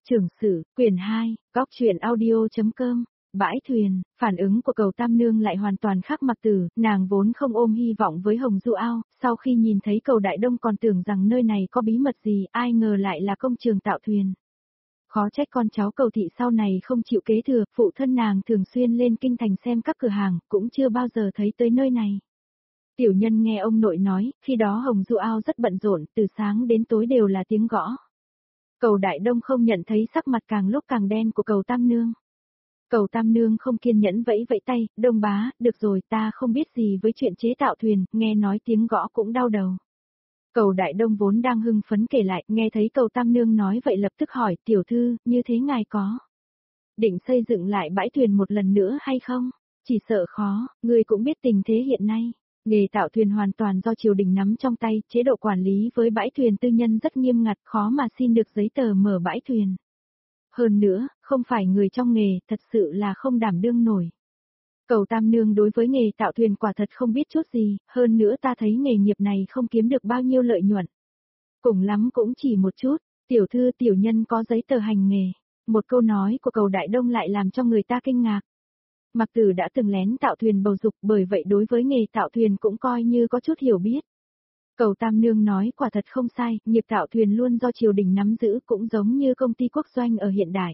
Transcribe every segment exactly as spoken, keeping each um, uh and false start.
Trưởng sử, quyển hai, góc truyện audio.com, bãi thuyền, phản ứng của Cầu Tam Nương lại hoàn toàn khác Mặc Tử, nàng vốn không ôm hy vọng với Hồng Du Ao, sau khi nhìn thấy Cầu Đại Đông còn tưởng rằng nơi này có bí mật gì, ai ngờ lại là công trường tạo thuyền. Khó trách con cháu Cầu thị sau này không chịu kế thừa, phụ thân nàng thường xuyên lên kinh thành xem các cửa hàng, cũng chưa bao giờ thấy tới nơi này. Tiểu nhân nghe ông nội nói, khi đó Hồng Du Ao rất bận rộn, từ sáng đến tối đều là tiếng gõ. Cầu Đại Đông không nhận thấy sắc mặt càng lúc càng đen của Cầu Tam Nương. Cầu Tam Nương không kiên nhẫn vẫy vẫy tay, Đông bá, được rồi, ta không biết gì với chuyện chế tạo thuyền, nghe nói tiếng gõ cũng đau đầu. Cầu Đại Đông vốn đang hưng phấn kể lại, nghe thấy Cầu Tam Nương nói vậy lập tức hỏi, tiểu thư, như thế ngài có định xây dựng lại bãi thuyền một lần nữa hay không? Chỉ sợ khó, người cũng biết tình thế hiện nay. Nghề tạo thuyền hoàn toàn do triều đình nắm trong tay, chế độ quản lý với bãi thuyền tư nhân rất nghiêm ngặt, khó mà xin được giấy tờ mở bãi thuyền. Hơn nữa, không phải người trong nghề, thật sự là không đảm đương nổi. Cầu Tam Nương đối với nghề tạo thuyền quả thật không biết chút gì, hơn nữa ta thấy nghề nghiệp này không kiếm được bao nhiêu lợi nhuận. Cùng lắm cũng chỉ một chút, tiểu thư tiểu nhân có giấy tờ hành nghề. Một câu nói của Cầu Đại Đông lại làm cho người ta kinh ngạc. Mặc Tử đã từng lén tạo thuyền bầu dục, bởi vậy đối với nghề tạo thuyền cũng coi như có chút hiểu biết. Cầu Tam Nương nói quả thật không sai, nghiệp tạo thuyền luôn do triều đình nắm giữ, cũng giống như công ty quốc doanh ở hiện đại.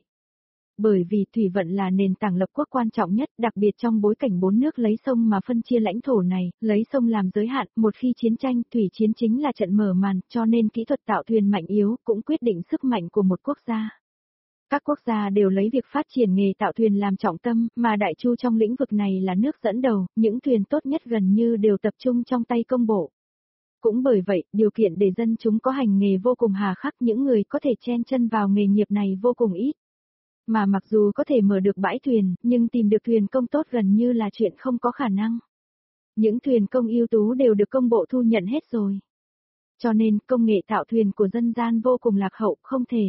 Bởi vì thủy vận là nền tảng lập quốc quan trọng nhất, đặc biệt trong bối cảnh bốn nước lấy sông mà phân chia lãnh thổ này, lấy sông làm giới hạn, một khi chiến tranh, thủy chiến chính là trận mở màn, cho nên kỹ thuật tạo thuyền mạnh yếu cũng quyết định sức mạnh của một quốc gia. Các quốc gia đều lấy việc phát triển nghề tạo thuyền làm trọng tâm, mà Đại Chu trong lĩnh vực này là nước dẫn đầu, những thuyền tốt nhất gần như đều tập trung trong tay công bộ. Cũng bởi vậy, điều kiện để dân chúng có hành nghề vô cùng hà khắc, những người có thể chen chân vào nghề nghiệp này vô cùng ít. Mà mặc dù có thể mở được bãi thuyền, nhưng tìm được thuyền công tốt gần như là chuyện không có khả năng. Những thuyền công ưu tú đều được công bộ thu nhận hết rồi. Cho nên, công nghệ tạo thuyền của dân gian vô cùng lạc hậu, không thể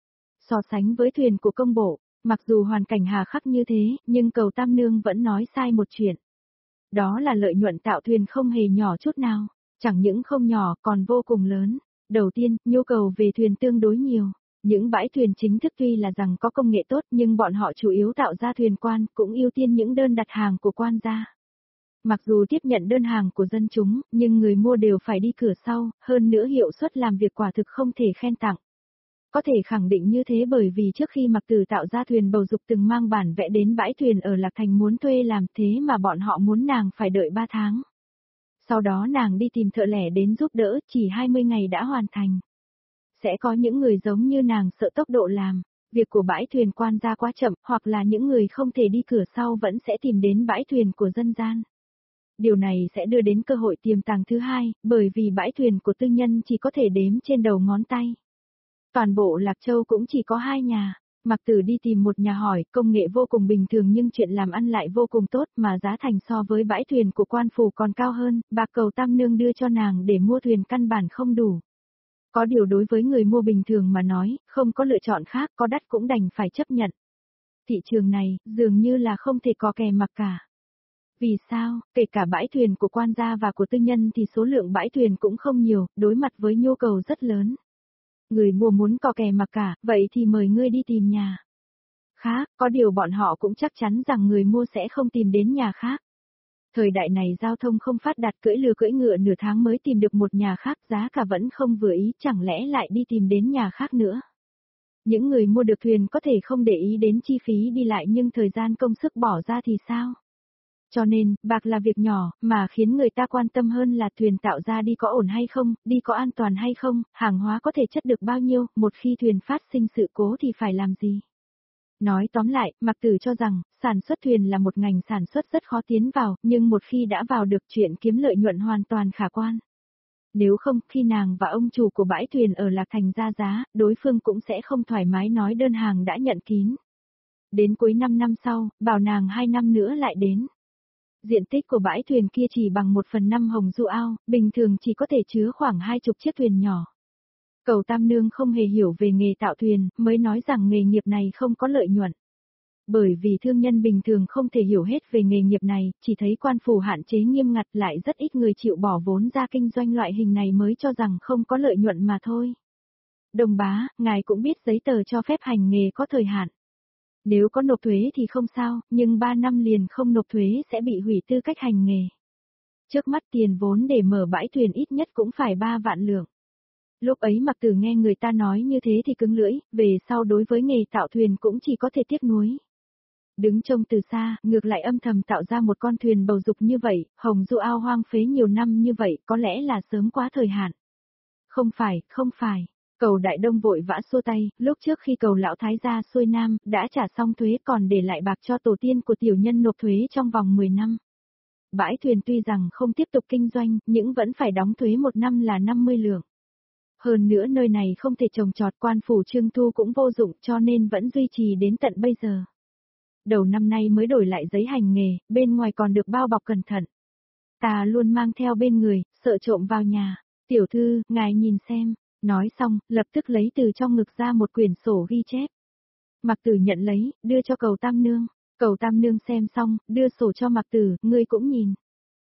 so sánh với thuyền của công bộ. Mặc dù hoàn cảnh hà khắc như thế, nhưng Cầu Tam Nương vẫn nói sai một chuyện. Đó là lợi nhuận tạo thuyền không hề nhỏ chút nào, chẳng những không nhỏ còn vô cùng lớn. Đầu tiên, nhu cầu về thuyền tương đối nhiều. Những bãi thuyền chính thức tuy là rằng có công nghệ tốt nhưng bọn họ chủ yếu tạo ra thuyền quan, cũng ưu tiên những đơn đặt hàng của quan gia. Mặc dù tiếp nhận đơn hàng của dân chúng, nhưng người mua đều phải đi cửa sau, hơn nữa hiệu suất làm việc quả thực không thể khen tặng. Có thể khẳng định như thế bởi vì trước khi Mặc Tử tạo ra thuyền bầu dục từng mang bản vẽ đến bãi thuyền ở Lạc Thành muốn thuê làm, thế mà bọn họ muốn nàng phải đợi ba tháng. Sau đó nàng đi tìm thợ lẻ đến giúp đỡ, chỉ hai mươi ngày đã hoàn thành. Sẽ có những người giống như nàng sợ tốc độ làm, việc của bãi thuyền quan gia quá chậm, hoặc là những người không thể đi cửa sau vẫn sẽ tìm đến bãi thuyền của dân gian. Điều này sẽ đưa đến cơ hội tiềm tàng thứ hai, bởi vì bãi thuyền của tư nhân chỉ có thể đếm trên đầu ngón tay. Toàn bộ Lạc Châu cũng chỉ có hai nhà. Mặc Tử đi tìm một nhà hỏi, công nghệ vô cùng bình thường nhưng chuyện làm ăn lại vô cùng tốt, mà giá thành so với bãi thuyền của quan phủ còn cao hơn, bạc Cầu Tam Nương đưa cho nàng để mua thuyền căn bản không đủ. Có điều đối với người mua bình thường mà nói, không có lựa chọn khác, có đắt cũng đành phải chấp nhận. Thị trường này, dường như là không thể có kè mặc cả. Vì sao, kể cả bãi thuyền của quan gia và của tư nhân thì số lượng bãi thuyền cũng không nhiều, đối mặt với nhu cầu rất lớn. Người mua muốn có kè mặc cả, vậy thì mời ngươi đi tìm nhà khác, có điều bọn họ cũng chắc chắn rằng người mua sẽ không tìm đến nhà khác. Thời đại này giao thông không phát đạt, cưỡi lừa cưỡi ngựa nửa tháng mới tìm được một nhà khác, giá cả vẫn không vừa ý, chẳng lẽ lại đi tìm đến nhà khác nữa. Những người mua được thuyền có thể không để ý đến chi phí đi lại nhưng thời gian công sức bỏ ra thì sao? Cho nên, bạc là việc nhỏ, mà khiến người ta quan tâm hơn là thuyền tạo ra đi có ổn hay không, đi có an toàn hay không, hàng hóa có thể chất được bao nhiêu, một khi thuyền phát sinh sự cố thì phải làm gì. Nói tóm lại, Mặc Tử cho rằng, sản xuất thuyền là một ngành sản xuất rất khó tiến vào, nhưng một khi đã vào được chuyện kiếm lợi nhuận hoàn toàn khả quan. Nếu không, khi nàng và ông chủ của bãi thuyền ở Lạc Thành ra giá, đối phương cũng sẽ không thoải mái nói đơn hàng đã nhận kín. Đến cuối năm năm sau, bảo nàng hai năm nữa lại đến. Diện tích của bãi thuyền kia chỉ bằng một phần năm Hồng Du Ao, bình thường chỉ có thể chứa khoảng hai chục chiếc thuyền nhỏ. Cầu Tam Nương không hề hiểu về nghề tạo thuyền, mới nói rằng nghề nghiệp này không có lợi nhuận. Bởi vì thương nhân bình thường không thể hiểu hết về nghề nghiệp này, chỉ thấy quan phủ hạn chế nghiêm ngặt, lại rất ít người chịu bỏ vốn ra kinh doanh loại hình này mới cho rằng không có lợi nhuận mà thôi. Đông bá, ngài cũng biết giấy tờ cho phép hành nghề có thời hạn. Nếu có nộp thuế thì không sao, nhưng ba năm liền không nộp thuế sẽ bị hủy tư cách hành nghề. Trước mắt tiền vốn để mở bãi thuyền ít nhất cũng phải ba vạn lượng. Lúc ấy Mạc Tử nghe người ta nói như thế thì cứng lưỡi, về sau đối với nghề tạo thuyền cũng chỉ có thể tiếc nuối. Đứng trông từ xa, ngược lại âm thầm tạo ra một con thuyền bầu dục như vậy, Hồng Du ao hoang phế nhiều năm như vậy, có lẽ là sớm quá thời hạn. Không phải, không phải. Cầu Đại Đông vội vã xua tay, lúc trước khi cầu lão thái gia xuôi nam, đã trả xong thuế còn để lại bạc cho tổ tiên của tiểu nhân nộp thuế trong vòng mười năm. Bãi thuyền tuy rằng không tiếp tục kinh doanh, nhưng vẫn phải đóng thuế một năm là năm mươi lượng. Hơn nữa nơi này không thể trồng trọt, quan phủ trương thu cũng vô dụng cho nên vẫn duy trì đến tận bây giờ. Đầu năm nay mới đổi lại giấy hành nghề, bên ngoài còn được bao bọc cẩn thận. Ta luôn mang theo bên người, sợ trộm vào nhà. Tiểu thư, ngài nhìn xem. Nói xong, lập tức lấy từ trong ngực ra một quyển sổ ghi chép. Mạc Tử nhận lấy, đưa cho cầu Tam Nương. Cầu Tam Nương xem xong, đưa sổ cho Mạc Tử, ngươi cũng nhìn.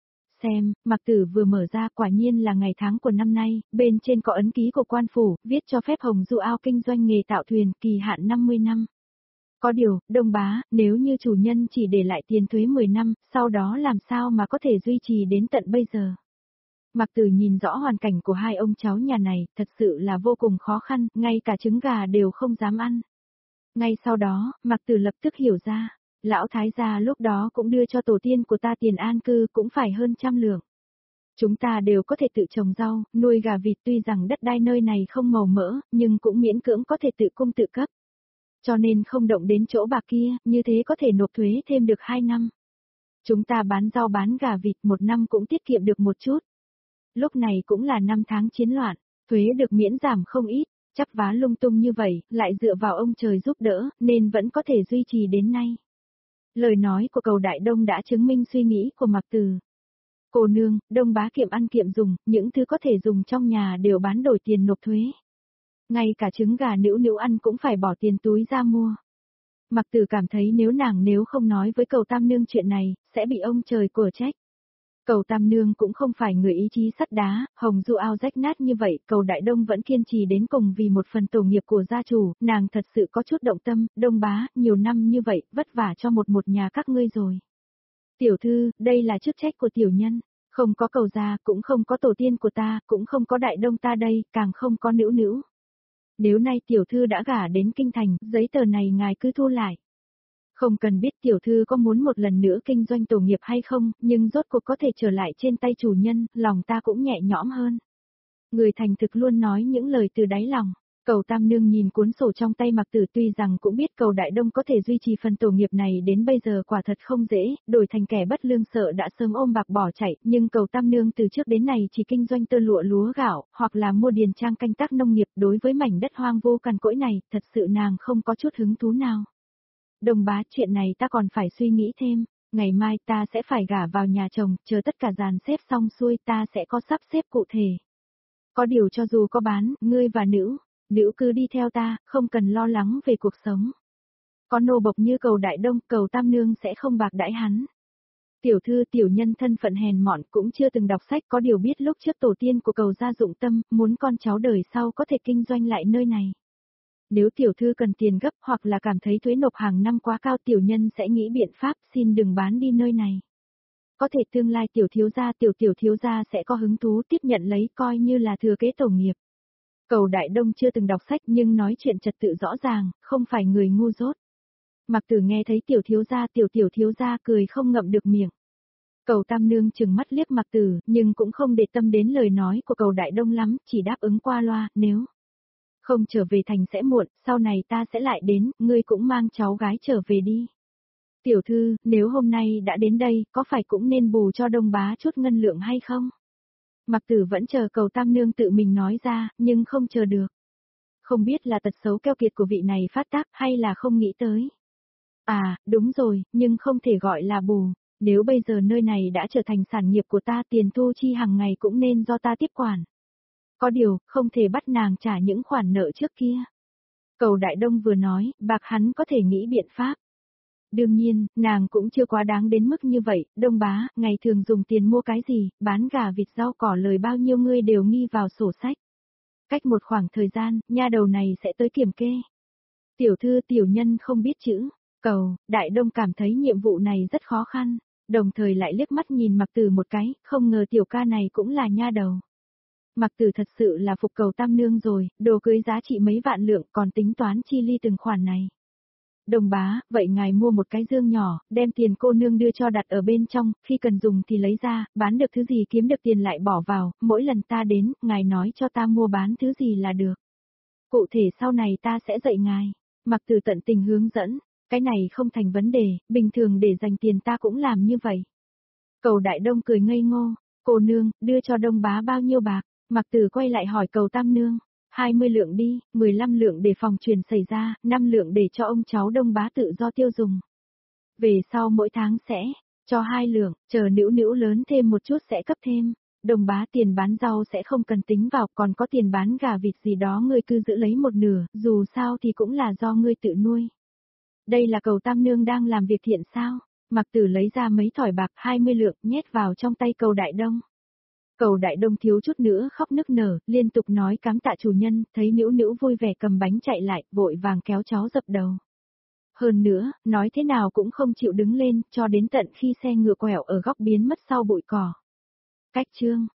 Xem, Mạc Tử vừa mở ra, quả nhiên là ngày tháng của năm nay, bên trên có ấn ký của quan phủ, viết cho phép Hồng Du ao kinh doanh nghề tạo thuyền, kỳ hạn năm mươi năm. Có điều, Đông bá, nếu như chủ nhân chỉ để lại tiền thuế mười năm, sau đó làm sao mà có thể duy trì đến tận bây giờ? Mạc Tử nhìn rõ hoàn cảnh của hai ông cháu nhà này, thật sự là vô cùng khó khăn, ngay cả trứng gà đều không dám ăn. Ngay sau đó, Mạc Tử lập tức hiểu ra, lão thái gia lúc đó cũng đưa cho tổ tiên của ta tiền an cư cũng phải hơn trăm lượng. Chúng ta đều có thể tự trồng rau, nuôi gà vịt, tuy rằng đất đai nơi này không màu mỡ, nhưng cũng miễn cưỡng có thể tự cung tự cấp. Cho nên không động đến chỗ bạc kia, như thế có thể nộp thuế thêm được hai năm. Chúng ta bán rau bán gà vịt một năm cũng tiết kiệm được một chút. Lúc này cũng là năm tháng chiến loạn, thuế được miễn giảm không ít, chắp vá lung tung như vậy, lại dựa vào ông trời giúp đỡ, nên vẫn có thể duy trì đến nay. Lời nói của cầu Đại Đông đã chứng minh suy nghĩ của Mạc Tử. Cô nương, Đông bá kiệm ăn kiệm dùng, những thứ có thể dùng trong nhà đều bán đổi tiền nộp thuế. Ngay cả trứng gà nữu nữu ăn cũng phải bỏ tiền túi ra mua. Mạc Tử cảm thấy nếu nàng nếu không nói với cầu Tam Nương chuyện này, sẽ bị ông trời của trách. Cầu Tam Nương cũng không phải người ý chí sắt đá, Hồng Du ao rách nát như vậy, cầu Đại Đông vẫn kiên trì đến cùng vì một phần tổ nghiệp của gia chủ, nàng thật sự có chút động tâm, Đông bá, nhiều năm như vậy, vất vả cho một một nhà các ngươi rồi. Tiểu thư, đây là chức trách của tiểu nhân, không có cầu gia, cũng không có tổ tiên của ta, cũng không có Đại Đông ta đây, càng không có nữu nữu. Nếu nay tiểu thư đã gả đến kinh thành, giấy tờ này ngài cứ thu lại. Không cần biết tiểu thư có muốn một lần nữa kinh doanh tổ nghiệp hay không, nhưng rốt cuộc có thể trở lại trên tay chủ nhân, lòng ta cũng nhẹ nhõm hơn. Người thành thực luôn nói những lời từ đáy lòng. Cầu Tam Nương nhìn cuốn sổ trong tay Mạc Tử, tuy rằng cũng biết cầu Đại Đông có thể duy trì phần tổ nghiệp này đến bây giờ quả thật không dễ, đổi thành kẻ bất lương sợ đã sớm ôm bạc bỏ chạy, nhưng cầu Tam Nương từ trước đến nay chỉ kinh doanh tơ lụa lúa gạo, hoặc là mua điền trang canh tác nông nghiệp, đối với mảnh đất hoang vô cằn cỗi này, thật sự nàng không có chút hứng thú nào. Đông bá, chuyện này ta còn phải suy nghĩ thêm, ngày mai ta sẽ phải gả vào nhà chồng, chờ tất cả dàn xếp xong xuôi ta sẽ có sắp xếp cụ thể. Có điều cho dù có bán, ngươi và nữ, nữ cứ đi theo ta, không cần lo lắng về cuộc sống. Có nô bộc như cầu Đại Đông, cầu Tam Nương sẽ không bạc đãi hắn. Tiểu thư tiểu nhân thân phận hèn mọn cũng chưa từng đọc sách, có điều biết lúc trước tổ tiên của cầu gia dụng tâm, muốn con cháu đời sau có thể kinh doanh lại nơi này. Nếu tiểu thư cần tiền gấp hoặc là cảm thấy thuế nộp hàng năm quá cao, tiểu nhân sẽ nghĩ biện pháp, xin đừng bán đi nơi này. Có thể tương lai tiểu thiếu gia tiểu tiểu thiếu gia sẽ có hứng thú tiếp nhận lấy, coi như là thừa kế tổ nghiệp. Cầu Đại Đông chưa từng đọc sách nhưng nói chuyện trật tự rõ ràng, không phải người ngu dốt. Mạc Tử nghe thấy tiểu thiếu gia tiểu tiểu thiếu gia cười không ngậm được miệng. Cầu Tam Nương trừng mắt liếc Mạc Tử, nhưng cũng không để tâm đến lời nói của cầu Đại Đông lắm, chỉ đáp ứng qua loa, nếu không trở về thành sẽ muộn, sau này ta sẽ lại đến, ngươi cũng mang cháu gái trở về đi. Tiểu thư, nếu hôm nay đã đến đây, có phải cũng nên bù cho Đông bá chút ngân lượng hay không? Mạc Tử vẫn chờ cầu Tam Nương tự mình nói ra, nhưng không chờ được. Không biết là tật xấu keo kiệt của vị này phát tác hay là không nghĩ tới. À, đúng rồi, nhưng không thể gọi là bù. Nếu bây giờ nơi này đã trở thành sản nghiệp của ta, tiền thu chi hàng ngày cũng nên do ta tiếp quản. Có điều, không thể bắt nàng trả những khoản nợ trước kia. Cầu Đại Đông vừa nói, bạc hắn có thể nghĩ biện pháp. Đương nhiên, nàng cũng chưa quá đáng đến mức như vậy, Đông bá, ngày thường dùng tiền mua cái gì, bán gà vịt rau cỏ lời bao nhiêu ngươi đều nghi vào sổ sách. Cách một khoảng thời gian, nha đầu này sẽ tới kiểm kê. Tiểu thư tiểu nhân không biết chữ, cầu, Đại Đông cảm thấy nhiệm vụ này rất khó khăn, đồng thời lại liếc mắt nhìn Mặc Tử một cái, không ngờ tiểu ca này cũng là nha đầu. Mặc Tử thật sự là phục cầu tam nương rồi, đồ cưới giá trị mấy vạn lượng còn tính toán chi ly từng khoản này. Đồng bá, vậy ngài mua một cái dương nhỏ, đem tiền cô nương đưa cho đặt ở bên trong, khi cần dùng thì lấy ra, bán được thứ gì kiếm được tiền lại bỏ vào, mỗi lần ta đến, ngài nói cho ta mua bán thứ gì là được. Cụ thể sau này ta sẽ dạy ngài. Mặc Tử tận tình hướng dẫn, cái này không thành vấn đề, bình thường để dành tiền ta cũng làm như vậy. Cầu Đại Đông cười ngây ngô, cô nương, đưa cho Đông bá bao nhiêu bạc? Mặc Tử quay lại hỏi cầu tam nương. hai mươi lượng đi, mười lăm lượng để phòng truyền xảy ra, năm lượng để cho ông cháu Đông bá tự do tiêu dùng. Về sau mỗi tháng sẽ cho hai lượng, chờ nữu nữu lớn thêm một chút sẽ cấp thêm. Đông bá tiền bán rau sẽ không cần tính vào, còn có tiền bán gà vịt gì đó ngươi cứ giữ lấy một nửa, dù sao thì cũng là do ngươi tự nuôi. Đây là cầu tam nương đang làm việc thiện sao? Mặc Tử lấy ra mấy thỏi bạc hai mươi lượng nhét vào trong tay cầu Đại Đông. Cầu Đại Đông thiếu chút nữa khóc nức nở, liên tục nói cám tạ chủ nhân, thấy nữu nữu vui vẻ cầm bánh chạy lại, vội vàng kéo cháu dập đầu. Hơn nữa, nói thế nào cũng không chịu đứng lên, cho đến tận khi xe ngựa quẹo ở góc biến mất sau bụi cỏ. Cách chương